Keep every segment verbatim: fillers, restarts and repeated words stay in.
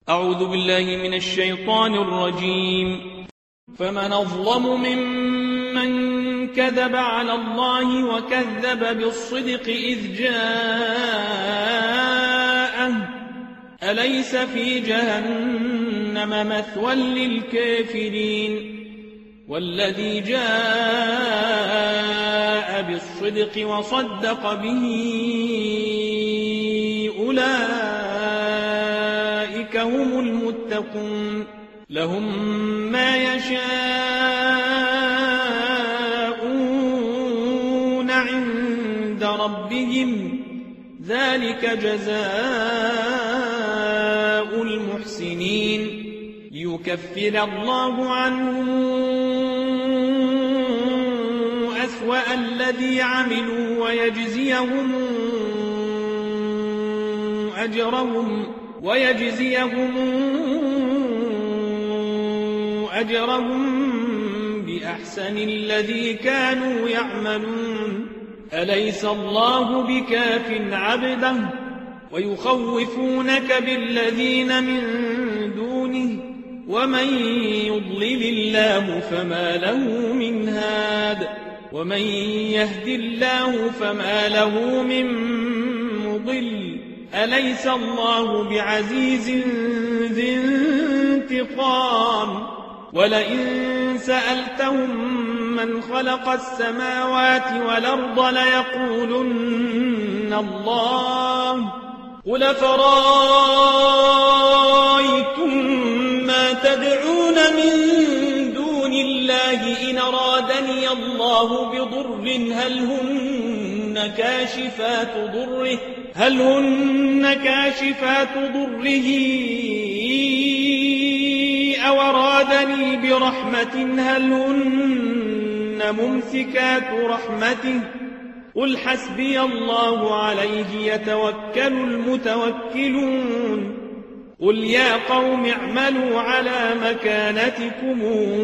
أعوذ بالله من الشيطان الرجيم. فمن أظلم ممن كذب على الله وكذب بالصدق إذ جاءه أليس في جهنم مثوى للكافرين والذي جاء بالصدق وصدق به أولئك هم المتقون لهم ما يشاءون عند ربهم ذلك جزاء المحسنين ليكفر الله عنهم أسوأ الذي عملوا ويجزيهم أجرهم ويجزيهم أجرهم بأحسن الذي كانوا يعملون أليس الله بكاف عبده ويخوفونك بالذين من دونه ومن يضلل الله فما له من هاد ومن يهد الله فما له من مضل أليس الله بعزيز ذي انتقام ولئن سألتهم من خلق السماوات والأرض ليقولن الله قل فرأيتم ما تدعون من دون الله إن أرادني الله بضر هل هن كاشفات ضره هل هن كاشفات ضره أو أرادني برحمة هل هن ممسكات رحمته قل حسبي الله عليه يتوكل المتوكلون قل يا قوم اعملوا على مكانتكم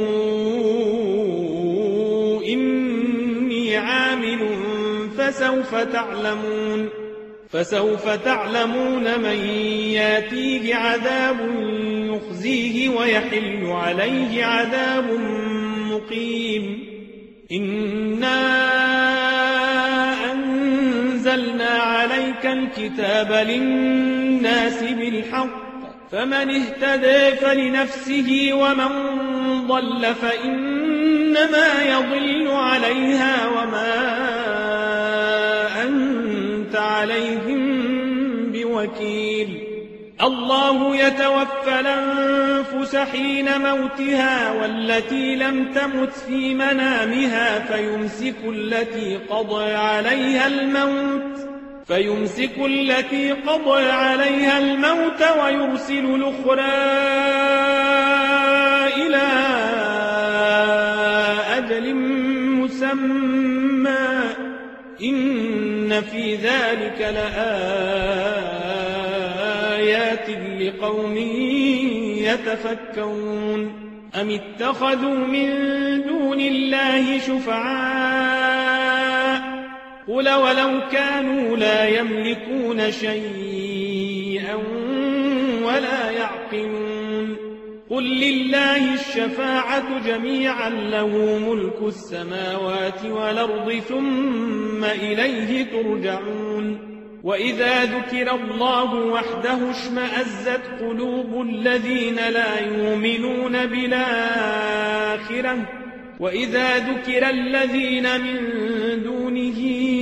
إني عامل فسوف تعلمون فسوف تعلمون من ياتيه عذاب يخزيه ويحل عليه عذاب مقيم إنا أنزلنا عليك الكتاب للناس بالحق فمن اهتدى فلنفسه ومن ضل فإنما يضل عليها وما أنت عليهم بوكيل الله يتوفى الأنفس حين موتها والتي لم تمت في منامها فيمسك التي قضى عليها الموت فيمسك التي قضى عليها الموت ويرسل الأخرى إلى أجل مسمى إن في ذلك لآيات لقوم يتفكرون أم اتخذوا من دون الله شفعاء قل ولو كانوا لا يملكون شيئا ولا يعقلون قل لله الشفاعة جميعا له ملك السماوات والأرض ثم إليه ترجعون وإذا ذكر الله وحده اشمأزت قلوب الذين لا يؤمنون بالآخرة وإذا ذكر الذين من دونه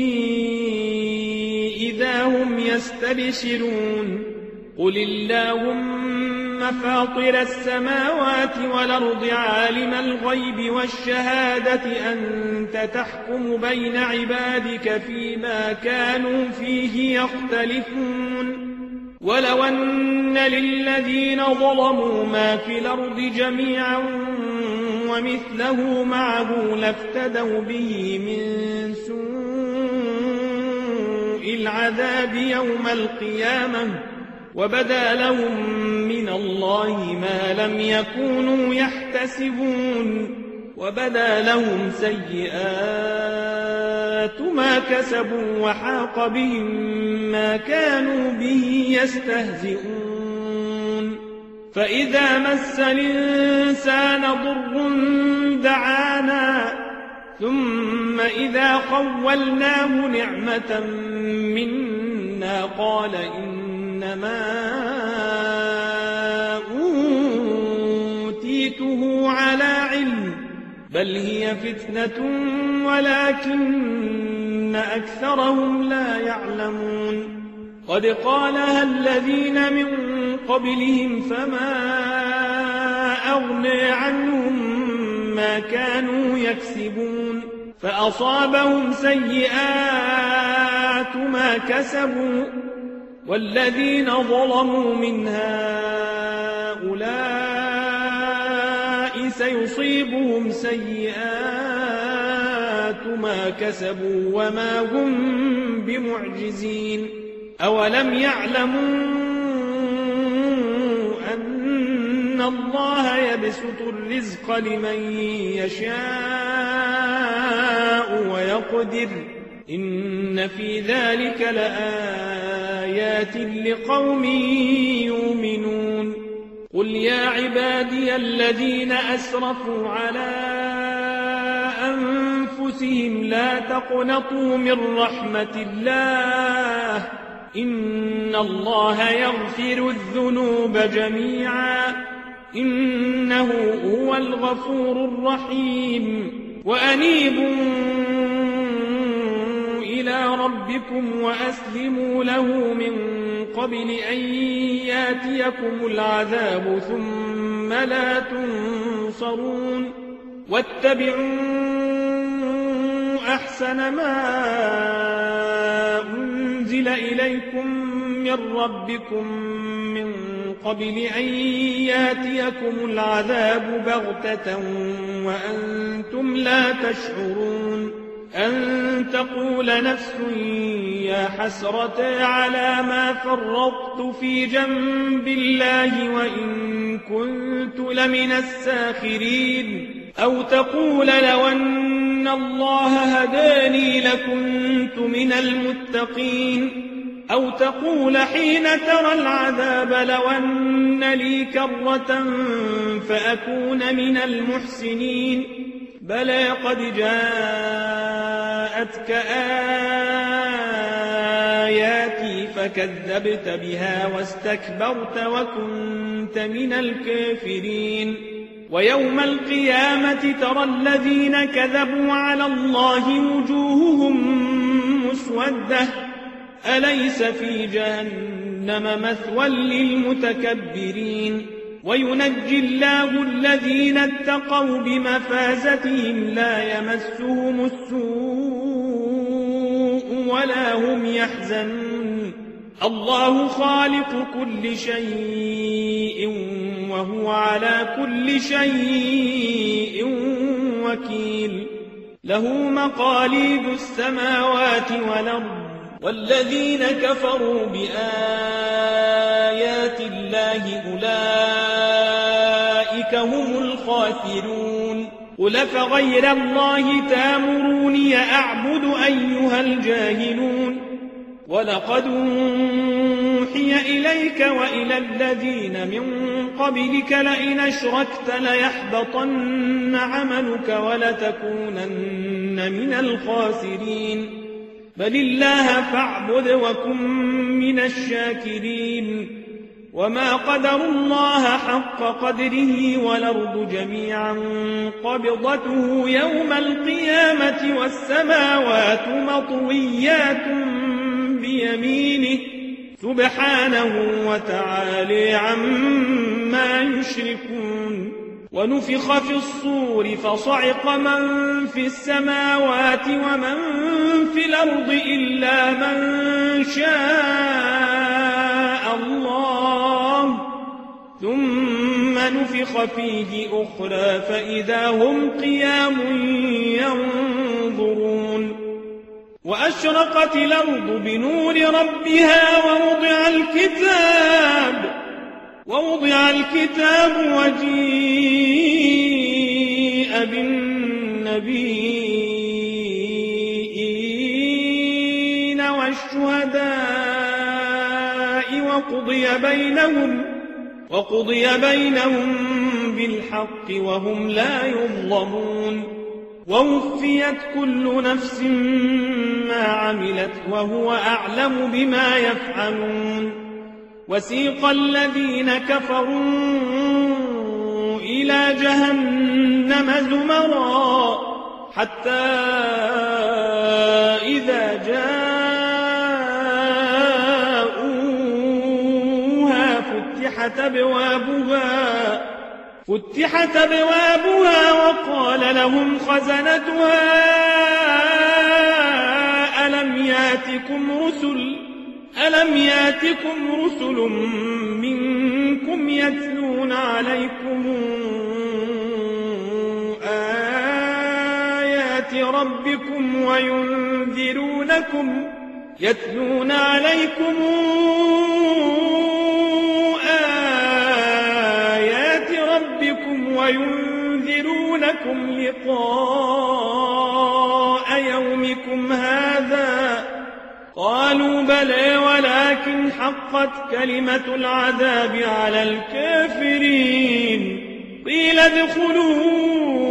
إذا هم يستبشرون قل اللهم فاطر السماوات والأرض عالم الغيب والشهادة أنت تحكم بين عبادك فيما كانوا فيه يختلفون ولو أن للذين ظلموا ما في الأرض جميعا ومثله معه لافتدوا به من سوء العذاب يوم القيامة وبدا لهم من الله ما لم يكونوا يحتسبون وبدا لهم سيئات ما كسبوا وحاق بهم ما كانوا به يستهزئون فإذا مس الإنسان ضر دعانا ثم إذا خولناه نعمة منا قال إنما أوتيته على علم بل هي فتنة ولكن أكثرهم لا يعلمون قد قالها الذين من قبلهم فما أغنى عنهم ما كانوا يكسبون فأصابهم سيئات ما كسبوا والذين ظلموا من هؤلاء سيصيبهم سيئات ما كسبوا وما هم بمعجزين أولم يعلموا أن الله يبسط الرزق لمن يشاء ويقدر إن في ذلك لآيات لقوم يؤمنون قل يا عبادي الذين أسرفوا على أنفسهم لا تقنطوا من رحمة الله إن الله يغفر الذنوب جميعا إنه هو الغفور الرحيم وأنيبوا إلى ربكم وأسلموا له من قبل أن ياتيكم العذاب ثم لا تنصرون واتبعوا أحسن ما أنزل إليكم من ربكم من قبل أن ياتيكم العذاب بغتة وأنتم لا تشعرون أن تقول نفس يا حسرة على ما فرطت في جنب الله وإن كنت لمن الساخرين أو تقول لو أن الله هداني لكنت من المتقين أو تقول حين ترى العذاب لو أن لي كرة فأكون من المحسنين بلى قد جاءتك آياتي فكذبت بها واستكبرت وكنت من الكافرين ويوم القيامة ترى الذين كذبوا على الله وجوههم مسودة أليس في جهنم مثوى للمتكبرين وينجي الله الذين اتقوا بمفازتهم لا يمسهم السوء ولا هم يحزنون الله خالق كل شيء وهو على كل شيء وكيل له مقاليد السماوات والأرض والذين كفروا بآيات الله أولئك هم الخاسرون قل فغير الله تامروني أعبد أيها الجاهلون ولقد أوحي إليك وإلى الذين من قبلك لئن أشركت ليحبطن عملك ولتكونن من الخاسرين بل الله فاعبد وكن من الشاكرين وما قدروا الله حق قدره والأرض جميعا قبضته يوم القيامة والسماوات مطويات بيمينه سبحانه وتعالى عما يشركون ونفخ في الصور فصعق من في السماوات ومن في الأرض إلا من شاء الله ثم نفخ فيه أخرى فإذا هم قيام ينظرون وأشرقت الأرض بنور ربها ووضع الكتاب ووضع الكتاب وجيء بالنبيين والشهداء وقضي بينهم وقضي بينهم بالحق وهم لا يظلمون ووفيت كل نفس ما عملت وهو أعلم بما يفعلون وسيق الذين كفروا إلى جهنم زمرا حتى إذا جاءوها فتحت أبوابها فتحت أبوابها وقال لهم خزنتها ألم ياتكم رسل ألم ياتكم رسل منكم يتلون عليكم آيات ربكم وينذرونكم يتلون عليكم آيات ربكم وينذرونكم لقاء يومكم هذا قالوا بلى ولكن حقت كلمة العذاب على الكافرين قيل ادخلوا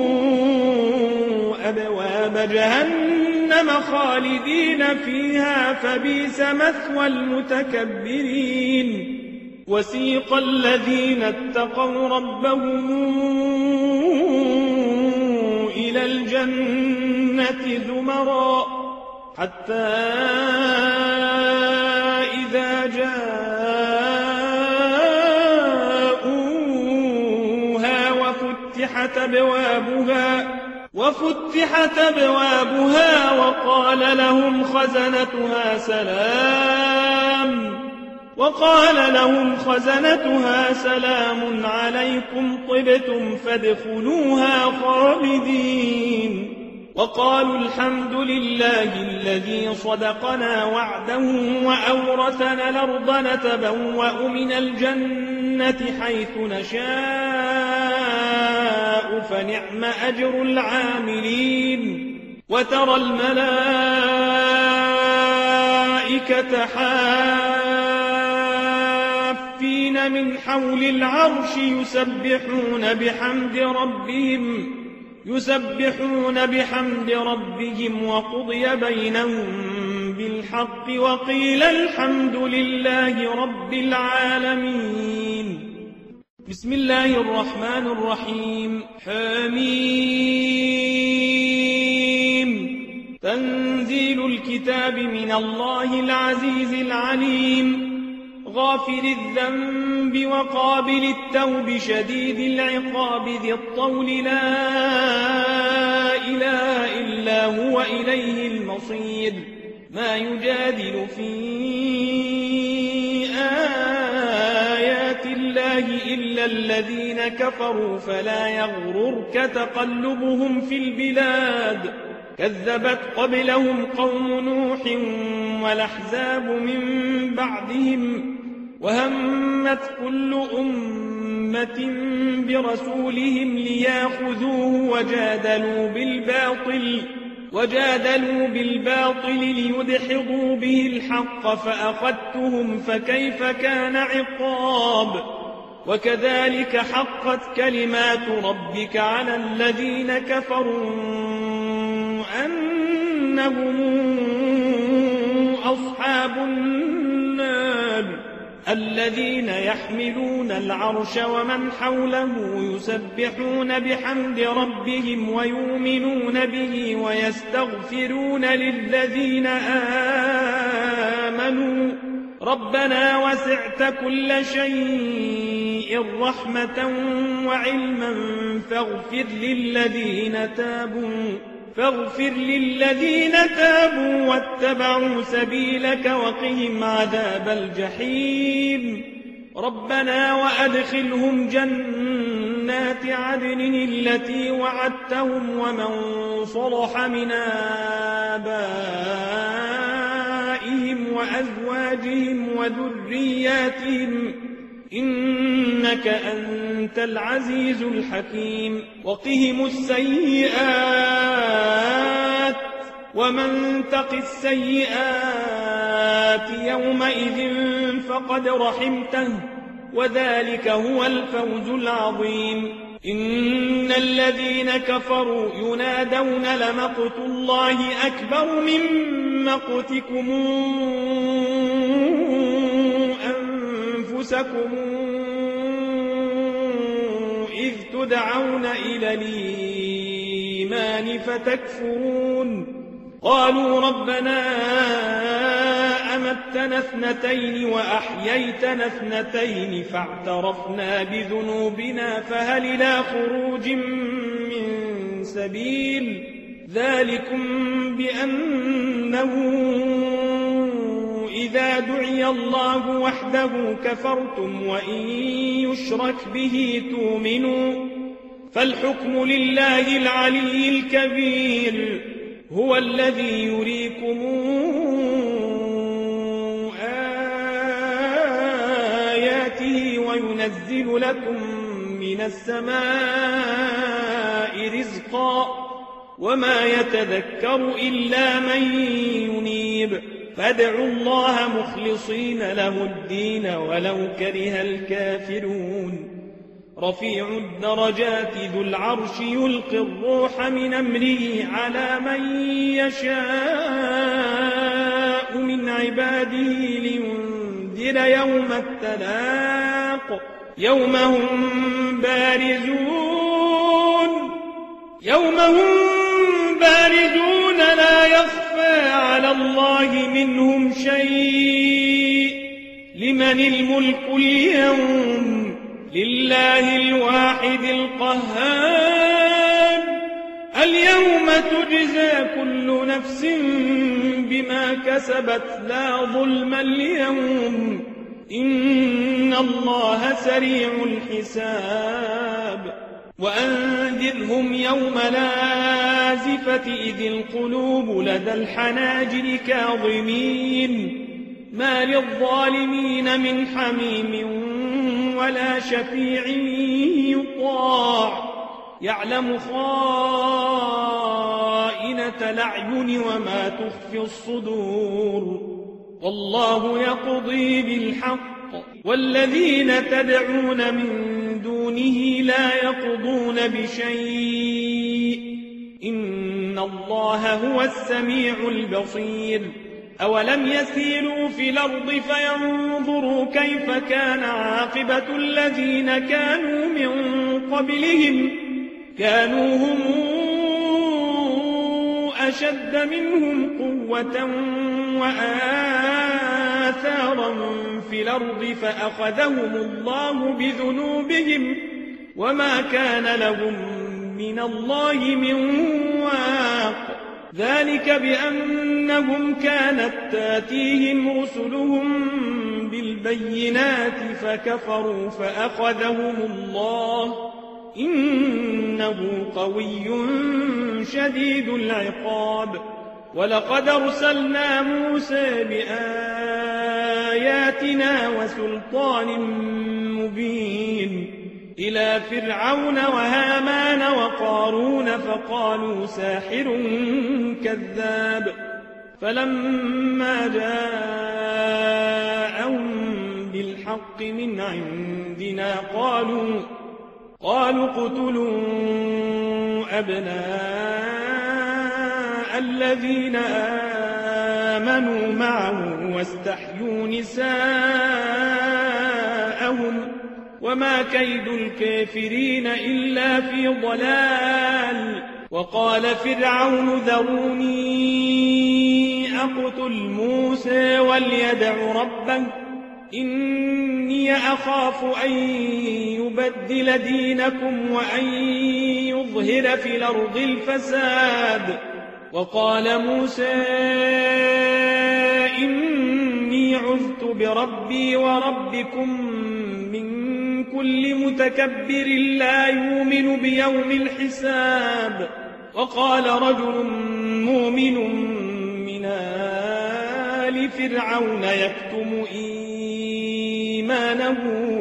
أبواب جهنم خالدين فيها فبئس مثوى المتكبرين وسيق الذين اتقوا ربهم إلى الجنة زمرا حتى إذا جاءوها وفتحت أبوابها وفتحت أبوابها وقال لهم خزنتها سلام وقال لهم خزنتها سلام عليكم طبتم فادخلوها خالدين وقالوا الحمد لله الذي صدقنا وعده وأورثنا الأرض نتبوأ من الجنة حيث نشاء فنعم أجر العاملين وترى الملائكة حافين من حول العرش يسبحون بحمد ربهم يسبحون بحمد ربهم وقضي بينهم بالحق وقيل الحمد لله رب العالمين بسم الله الرحمن الرحيم حميم تنزيل الكتاب من الله العزيز العليم غافر الذنب وقابل التوب شديد العقاب ذي الطول لا إله إلا هو إليه المصير ما يجادل في آيات الله إلا الذين كفروا فلا يغررك تقلبهم في البلاد كذبت قبلهم قوم نوح والأحزاب من بعدهم وهمت كل أمة برسولهم ليأخذوه وجادلوا بالباطل وجادلوا بالباطل ليدحضوا به الحق فأخذتهم فكيف كان عقاب وكذلك حقت كلمات ربك على الذين كفروا أنهم أصحاب النار الذين يحملون العرش ومن حوله يسبحون بحمد ربهم ويؤمنون به ويستغفرون للذين آمنوا ربنا وسعت كل شيء رحمة وعلما فاغفر للذين تابوا فاغفر للذين تابوا واتبعوا سبيلك وقهم عذاب الجحيم ربنا وأدخلهم جنات عدن التي وعدتهم ومن صلح من آبائهم وأزواجهم وذرياتهم إنك أنت العزيز الحكيم وقهم السيئات ومن تق السيئات يومئذ فقد رحمته وذلك هو الفوز العظيم. إن الذين كفروا ينادون لمقت الله أكبر من مقتكم أنفسكم إذ تدعون إلى الإيمان فتكفرون. قالوا ربنا أمتنا اثنتين وأحييتنا اثنتين فاعترفنا بذنوبنا فهل إلى خروج من سبيل. ذلكم بأنه إذا دعي الله وحده كفرتم وإن يشرك به تؤمنوا فالحكم لله العلي الكبير. هو الذي يريكم آياته وينزل لكم من السماء رزقا وما يتذكر إلا من ينيب. فادعوا الله مخلصين له الدين ولو كره الكافرون. رفيع الدرجات ذو العرش يلقي الروح من أمره على من يشاء من عباده لينذر يوم التلاق يوم هم بارزون يوم هم بارزون لا يخفى على الله منهم شيء. لمن الملك اليوم؟ لله الواحد القهار. اليوم تجزى كل نفس بما كسبت لا ظلم اليوم إن الله سريع الحساب. وأنذرهم يوم لازفة إذ القلوب لدى الحناجر كاظمين ما للظالمين من حميم ولا شفيع يطاع يعلم خائنة الأعين وما تخفي الصدور. والله يقضي بالحق والذين تدعون من دونه لا يقضون بشيء إن الله هو السميع البصير. أولم يسيروا في الأرض فينظروا كيف كان عاقبة الذين كانوا من قبلهم كانوا هم أشد منهم قوة وآثارا في الأرض فأخذهم الله بذنوبهم وما كان لهم من الله من واق. ذلك بأنهم كانت تاتيهم رسلهم بالبينات فكفروا فأخذهم الله إنه قوي شديد العقاب. ولقد أرسلنا موسى بآياتنا وسلطان مبين إلى فرعون وهامان وقارون فقالوا ساحر كذاب. فلما جاءهم بالحق من عندنا قالوا قالوا اقتلوا أبناء الذين آمنوا معه واستحيوا نساءهم وما كيد الكافرين إلا في ضلال. وقال فرعون ذروني أقتل موسى وليدع ربه إني أخاف أن يبدل دينكم وأن يظهر في الأرض الفساد. وقال موسى إني عذت بربي وربكم من كل متكبر لا يؤمن بيوم الحساب. وقال رجل مؤمن من آل فرعون يكتم إيمانه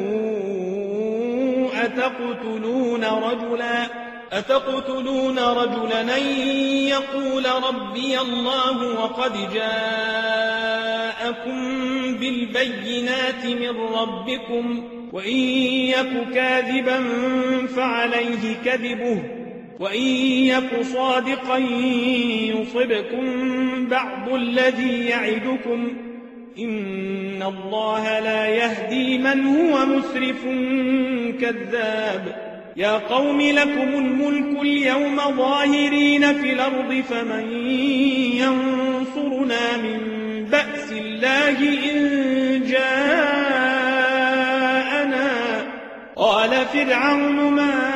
أتقتلون رجلا أتقتلون رجلا أن يقول ربي الله وقد جاءكم بالبينات من ربكم وإن يك كاذبا فعليه كذبه وإن يك صادقا يصبكم بعض الذي يعدكم إن الله لا يهدي من هو مسرف كذاب يا قوم لكم الملك اليوم ظاهرين في الأرض فمن ينصرنا من بأس الله إن جاءنا قال فرعون ما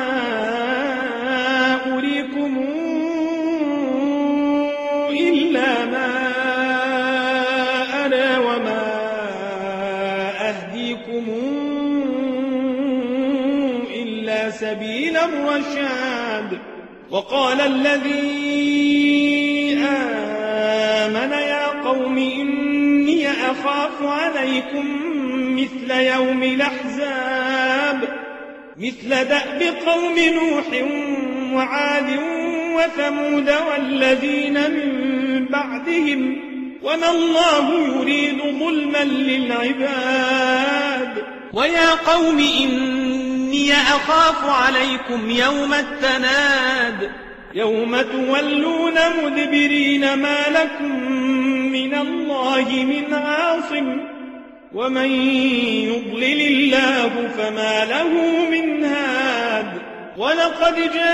أريكم إلا ما أرى وما أهديكم إلا سبيل الرشاد وقال الذي آمن يا قوم إني أخاف عليكم مثل يوم الأحزاب مثل دأب قوم نوح وعاد وثمود والذين من بعدهم وما الله يريد ظلما للعباد ويا قوم إني أخاف عليكم يوم التناد يوم تولون مدبرين ما لكم من الله من عاصم ومن يضلل الله فما له من هاد ولقد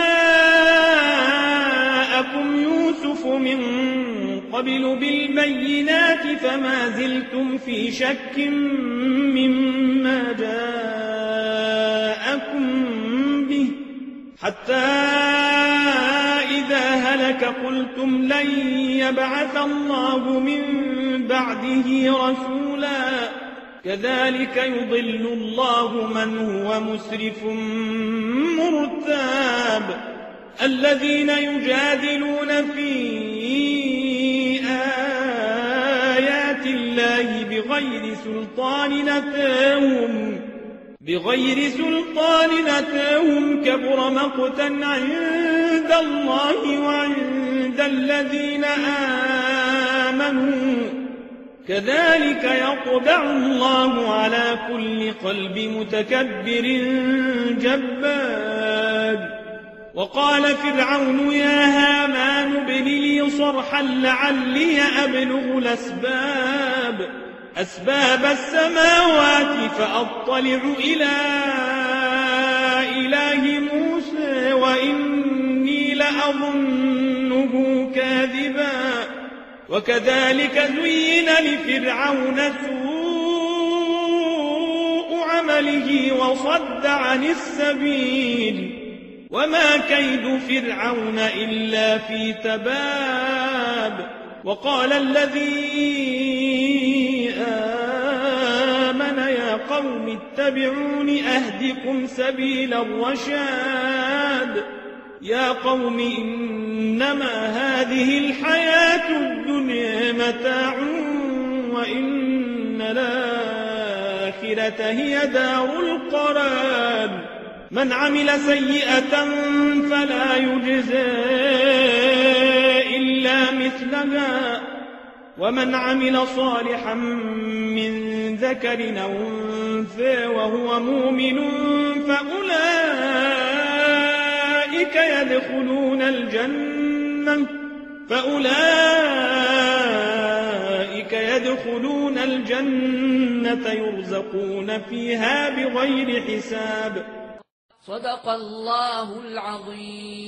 جاءكم يوسف من قبل بالبينات فما زلتم في شك مما جاءكم به حتى إذا هلك قلتم لن يبعث الله من بعده رسولا كذلك يضل الله من هو مسرف مرتاب الذين يجادلون في آيات الله بغير سلطان أتاهم بغير سلطان أتاهم كبر مقتا عند الله وعند الذين آمنوا كذلك يطبع الله على كل قلب متكبر جبار وقال فرعون يا هامان ابن لي صرحا لعلي أبلغ الأسباب أسباب السماوات فأطلع إلى إله موسى وإني لأظنه كاذبا وكذلك زين لفرعون سوء عمله وصد عن السبيل وما كيد فرعون إلا في تباب وقال الذي آمن يا قوم اتبعون أهدكم سبيل الرشاد يا قوم إنما هذه الحياة الدنيا متاع وإن الآخرة هي دار القرار من عمل سيئة فلا يجزى إلا مثلها ومن عمل صالحا من ذكر أو أنثى وهو مؤمن فأولئك يدخلون الجنة فأولئك يدخلون الجنة يرزقون فيها بغير حساب صدق الله العظيم.